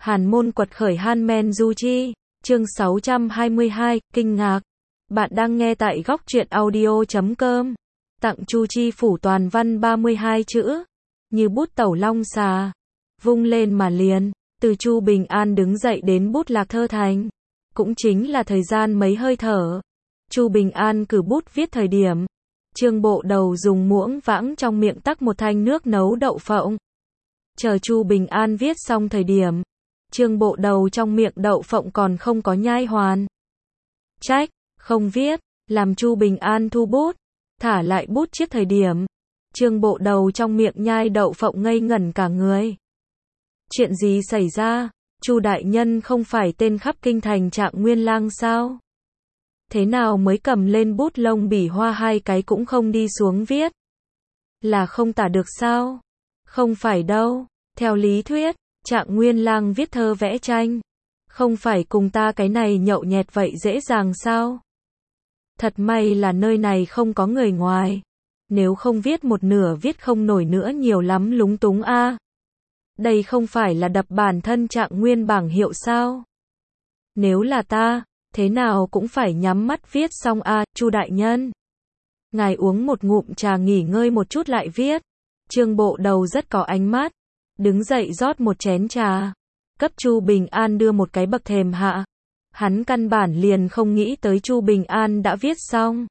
Hàn môn quật khởi Han Du Chi, chương 622, kinh ngạc. Bạn đang nghe tại góc truyện audio.com. Tặng Chu Chi phủ toàn văn 32 chữ, như bút tẩu long xà, vung lên mà liền. Từ Chu Bình An đứng dậy đến bút lạc thơ thành, cũng chính là thời gian mấy hơi thở. Chu Bình An cử bút viết thời điểm, Trương Bộ Đầu dùng muỗng vãng trong miệng tắc một thanh nước nấu đậu phộng. Chờ Chu Bình An viết xong thời điểm, Trương Bộ Đầu trong miệng đậu phộng còn không có nhai hoàn. Trách, không viết, làm Chu Bình An thu bút, thả lại bút chiếc thời điểm. Trương Bộ Đầu trong miệng nhai đậu phộng ngây ngẩn cả người. Chuyện gì xảy ra? Chu đại nhân không phải tên khắp kinh thành Trạng Nguyên Lang sao? Thế nào mới cầm lên bút lông bỉ hoa hai cái cũng không đi xuống viết? Là không tả được sao? Không phải đâu, theo lý thuyết, Trạng Nguyên Lang viết thơ vẽ tranh, không phải cùng ta cái này nhậu nhẹt vậy dễ dàng sao? Thật may là nơi này không có người ngoài, nếu không viết một nửa viết không nổi nữa nhiều lắm lúng túng a. Đây không phải là đập bản thân Trạng Nguyên bảng hiệu sao? Nếu là ta, thế nào cũng phải nhắm mắt viết xong a. Chu đại nhân, ngài uống một ngụm trà nghỉ ngơi một chút lại viết. Trương Bộ Đầu rất có ánh mắt, đứng dậy rót một chén trà, cấp Chu Bình An đưa một cái bậc thềm hạ. Hắn căn bản liền không nghĩ tới Chu Bình An đã viết xong.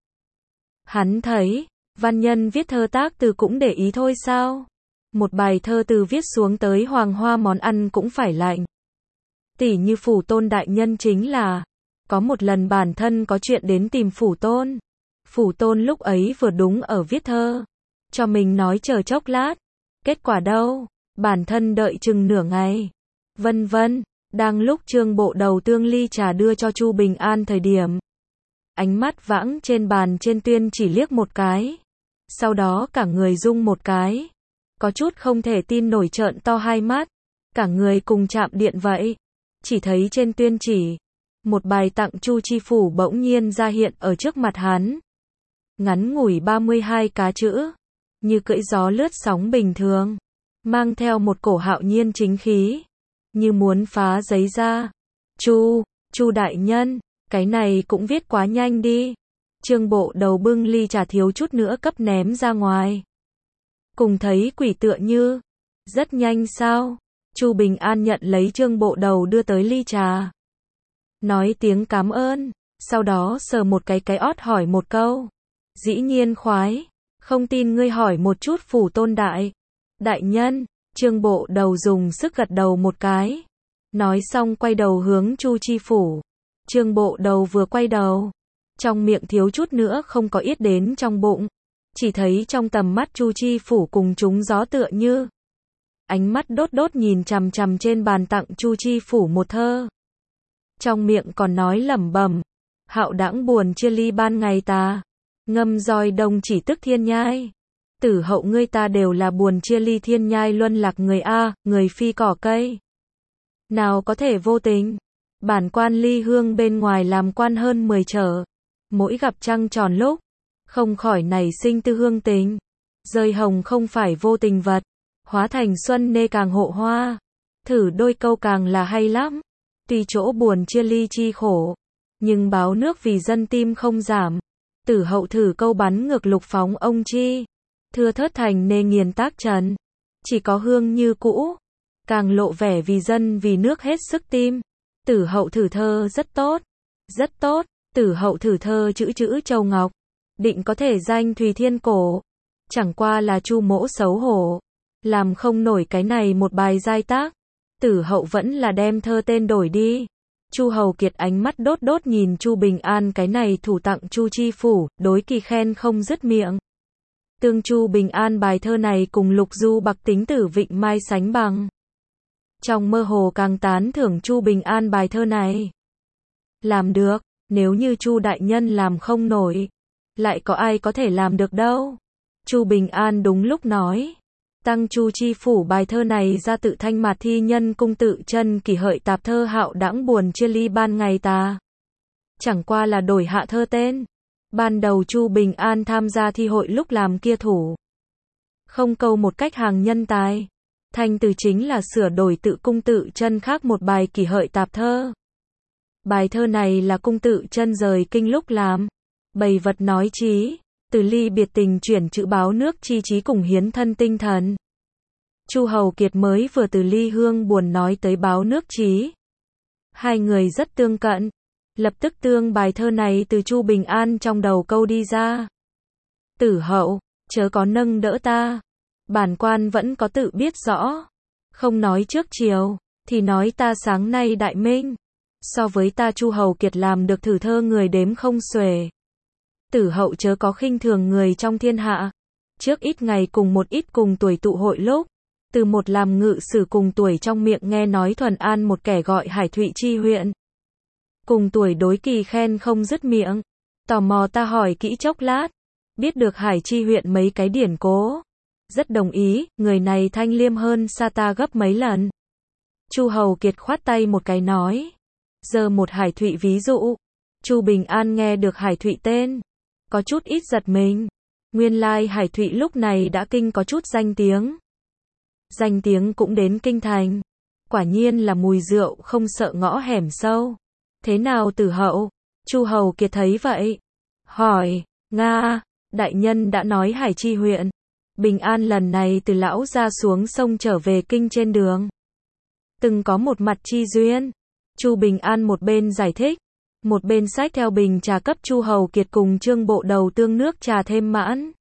Hắn thấy, văn nhân viết thơ tác từ cũng để ý thôi sao? Một bài thơ từ viết xuống tới hoàng hoa món ăn cũng phải lạnh. Tỉ như Phủ Tôn đại nhân chính là, có một lần bản thân có chuyện đến tìm Phủ Tôn. Phủ Tôn lúc ấy vừa đúng ở viết thơ, cho mình nói chờ chốc lát. Kết quả đâu? Bản thân đợi chừng nửa ngày. Vân vân, đang lúc Trương Bộ Đầu tương ly trà đưa cho Chu Bình An thời điểm, ánh mắt vãng trên bàn trên tuyên chỉ liếc một cái, sau đó cả người rung một cái, có chút không thể tin nổi trợn to hai mắt, cả người cùng chạm điện vậy. Chỉ thấy trên tuyên chỉ, một bài tặng Chu Chi phủ bỗng nhiên ra hiện ở trước mặt hắn. Ngắn ngủi 32 cá chữ, như cưỡi gió lướt sóng bình thường, mang theo một cổ hạo nhiên chính khí, như muốn phá giấy ra. Chu đại nhân, cái này cũng viết quá nhanh đi. Trương Bộ Đầu bưng ly trà thiếu chút nữa cấp ném ra ngoài. Cùng thấy quỷ tựa như, rất nhanh sao? Chu Bình An nhận lấy Trương Bộ Đầu đưa tới ly trà, nói tiếng cảm ơn, sau đó sờ một cái ót hỏi một câu. Dĩ nhiên khoái, không tin ngươi hỏi một chút Phủ Tôn đại nhân. Trương Bộ Đầu dùng sức gật đầu một cái, nói xong quay đầu hướng Chu Chi phủ. Trương Bộ Đầu vừa quay đầu, trong miệng thiếu chút nữa không có yết đến trong bụng, chỉ thấy trong tầm mắt Chu Chi phủ cùng chúng gió tựa như, ánh mắt đốt đốt nhìn chằm chằm trên bàn tặng Chu Chi phủ một thơ, trong miệng còn nói lẩm bẩm, hạo đãng buồn chia ly ban ngày ta, ngâm roi đông chỉ tức thiên nhai. Tử hậu ngươi ta đều là buồn chia ly thiên nhai luân lạc người a, người phi cỏ cây. Nào có thể vô tình. Bản quan ly hương bên ngoài làm quan hơn 10 trở. Mỗi gặp trăng tròn lúc, không khỏi nảy sinh tư hương tình. Rơi hồng không phải vô tình vật, hóa thành xuân nê càng hộ hoa. Thử đôi câu càng là hay lắm. Tuy chỗ buồn chia ly chi khổ, nhưng báo nước vì dân tim không giảm. Tử hậu thử câu bắn ngược lục phóng ông chi. Thưa thớt thành nê nghiền tác trần, chỉ có hương như cũ, càng lộ vẻ vì dân vì nước hết sức tim. Tử hậu thử thơ rất tốt, rất tốt. Tử hậu thử thơ chữ châu ngọc, định có thể danh Thùy Thiên cổ. Chẳng qua là Chu mỗ xấu hổ, làm không nổi cái này một bài giai tác. Tử hậu vẫn là đem thơ tên đổi đi. Chu Hầu Kiệt ánh mắt đốt đốt nhìn Chu Bình An cái này thủ tặng Chu Chi phủ, đối kỳ khen không dứt miệng. Tương Chu Bình An bài thơ này cùng Lục Du Bạc Tính Tử Vịnh Mai sánh bằng. Trong mơ hồ càng tán thưởng Chu Bình An bài thơ này. Làm được, nếu như Chu đại nhân làm không nổi, lại có ai có thể làm được đâu. Chu Bình An đúng lúc nói, tăng Chu Chi phủ bài thơ này ra tự thanh mạt thi nhân cung tự chân kỷ hợi tạp thơ hạo đãng buồn chia ly ban ngày ta. Chẳng qua là đổi hạ thơ tên. Ban đầu Chu Bình An tham gia thi hội lúc làm kia thủ. Không câu một cách hàng nhân tài. Thanh từ chính là sửa đổi tự cung tự chân khác một bài kỷ hợi tạp thơ. Bài thơ này là cung tự chân rời kinh lúc làm bày vật nói chí, từ ly biệt tình chuyển chữ báo nước chi chí cùng hiến thân tinh thần. Chu Hầu Kiệt mới vừa từ ly hương buồn nói tới báo nước chí. Hai người rất tương cận, lập tức tương bài thơ này từ Chu Bình An trong đầu câu đi ra. Tử hậu, chớ có nâng đỡ ta, bản quan vẫn có tự biết rõ, không nói trước chiều, thì nói ta sáng nay đại minh, so với ta Chu Hầu Kiệt làm được thử thơ người đếm không xuể. Tử hậu chớ có khinh thường người trong thiên hạ, trước ít ngày cùng một ít cùng tuổi tụ hội lúc, từ một làm ngự sử cùng tuổi trong miệng nghe nói Thuần An một kẻ gọi Hải Thụy chi huyện. Cùng tuổi đối kỳ khen không dứt miệng, tò mò ta hỏi kỹ chốc lát, biết được Hải chi huyện mấy cái điển cố. Rất đồng ý, người này thanh liêm hơn xa ta gấp mấy lần. Chu Hầu Kiệt khoát tay một cái nói. Giờ một Hải Thụy ví dụ. Chu Bình An nghe được Hải Thụy tên, có chút ít giật mình. Nguyên lai Hải Thụy lúc này đã kinh có chút danh tiếng. Danh tiếng cũng đến kinh thành. Quả nhiên là mùi rượu không sợ ngõ hẻm sâu. Thế nào tử hậu? Chu Hầu Kiệt thấy vậy. Hỏi, Nga, đại nhân đã nói Hải chi huyện. Bình An lần này từ lão ra xuống sông trở về kinh trên đường. Từng có một mặt chi duyên. Chu Bình An một bên giải thích, một bên xách theo bình trà cấp Chu Hầu Kiệt cùng Trương Bộ Đầu tương nước trà thêm mãn.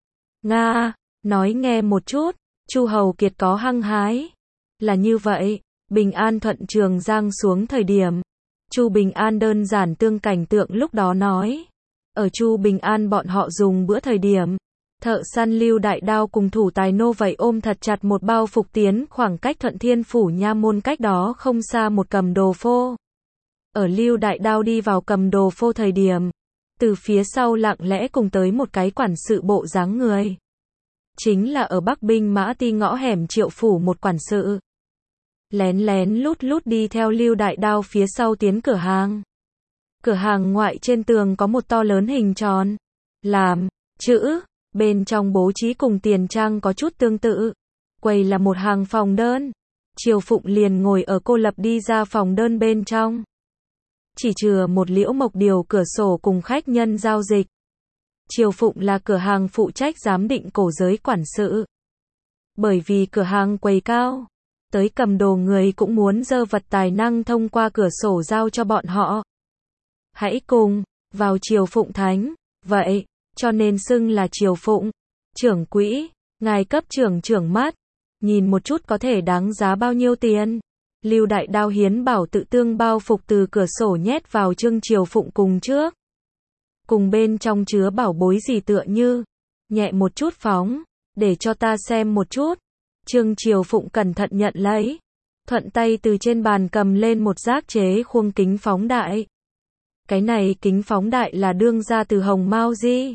Nga, nói nghe một chút. Chu Hầu Kiệt có hăng hái. Là như vậy, Bình An thuận Trường Giang xuống thời điểm. Chu Bình An đơn giản tương cảnh tượng lúc đó nói. Ở Chu Bình An bọn họ dùng bữa thời điểm. Thợ săn Lưu Đại Đao cùng thủ tài nô vậy ôm thật chặt một bao phục tiến khoảng cách Thuận Thiên Phủ Nha Môn cách đó không xa một cầm đồ phô. Ở Lưu Đại Đao đi vào cầm đồ phô thời điểm. Từ phía sau lặng lẽ cùng tới một cái quản sự bộ dáng người. Chính là ở Bắc Binh Mã Ti ngõ hẻm Triệu Phủ một quản sự. Lén lén lút lút đi theo Lưu Đại Đao phía sau tiến cửa hàng. Cửa hàng ngoại trên tường có một to lớn hình tròn. Làm, chữ, bên trong bố trí cùng tiền trang có chút tương tự. Quầy là một hàng phòng đơn. Triều Phụng liền ngồi ở cô lập đi ra phòng đơn bên trong. Chỉ chừa một liễu mộc điều cửa sổ cùng khách nhân giao dịch. Triều Phụng là cửa hàng phụ trách giám định cổ giới quản sự. Bởi vì cửa hàng quầy cao, tới cầm đồ người cũng muốn dơ vật tài năng thông qua cửa sổ giao cho bọn họ. Hãy cùng vào Triều Phụng Thánh, vậy, cho nên xưng là Triều Phụng. Trưởng quỹ, ngài cấp trưởng mắt, nhìn một chút có thể đáng giá bao nhiêu tiền. Lưu Đại Đao hiến bảo tự tương bao phục từ cửa sổ nhét vào Trương Triều Phụng cùng trước. Cùng bên trong chứa bảo bối gì tựa như, nhẹ một chút phóng, để cho ta xem một chút. Trương Triều Phụng cẩn thận nhận lấy, thuận tay từ trên bàn cầm lên một giác chế khuôn kính phóng đại. Cái này kính phóng đại là đương ra từ Hồng Mao Di.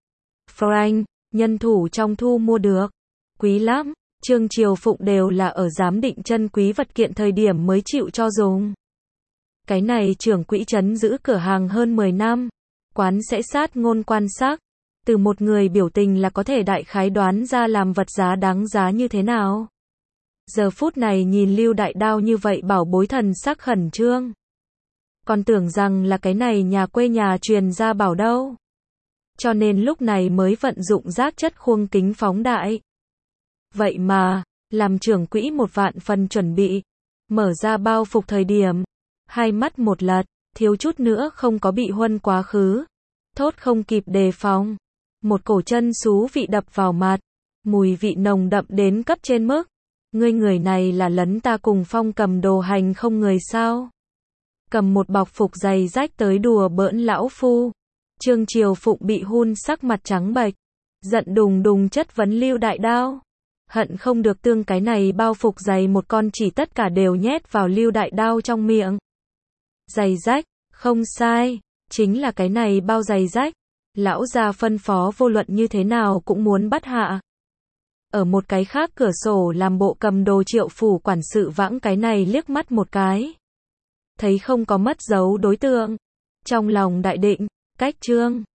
Frank, nhân thủ trong thu mua được. Quý lắm, Trương Triều Phụng đều là ở giám định chân quý vật kiện thời điểm mới chịu cho dùng. Cái này trưởng quỹ trấn giữ cửa hàng hơn 10 năm. Quán sẽ sát ngôn quan sát. Từ một người biểu tình là có thể đại khái đoán ra làm vật giá đáng giá như thế nào. Giờ phút này nhìn Lưu Đại Đao như vậy bảo bối thần sắc khẩn trương. Còn tưởng rằng là cái này nhà quê nhà truyền ra bảo đâu. Cho nên lúc này mới vận dụng giác chất khuôn kính phóng đại. Vậy mà, làm trưởng quỹ một vạn phần chuẩn bị. Mở ra bao phục thời điểm. Hai mắt một lật, thiếu chút nữa không có bị huân quá khứ. Thốt không kịp đề phòng. Một cổ chân xú vị đập vào mặt. Mùi vị nồng đậm đến cấp trên mức. Ngươi người này là lấn ta cùng Phong cầm đồ hành không người sao. Cầm một bọc phục giày rách tới đùa bỡn lão phu. Trương Triều Phụng bị hun sắc mặt trắng bệch. Giận đùng đùng chất vấn Lưu Đại Đao. Hận không được tương cái này bao phục giày một con chỉ tất cả đều nhét vào Lưu Đại Đao trong miệng. Giày rách, không sai, chính là cái này bao giày rách. Lão già phân phó vô luận như thế nào cũng muốn bắt hạ. Ở một cái khác cửa sổ làm bộ cầm đồ Triệu Phủ quản sự vãng cái này liếc mắt một cái. Thấy không có mất dấu đối tượng. Trong lòng đại định, cách Trương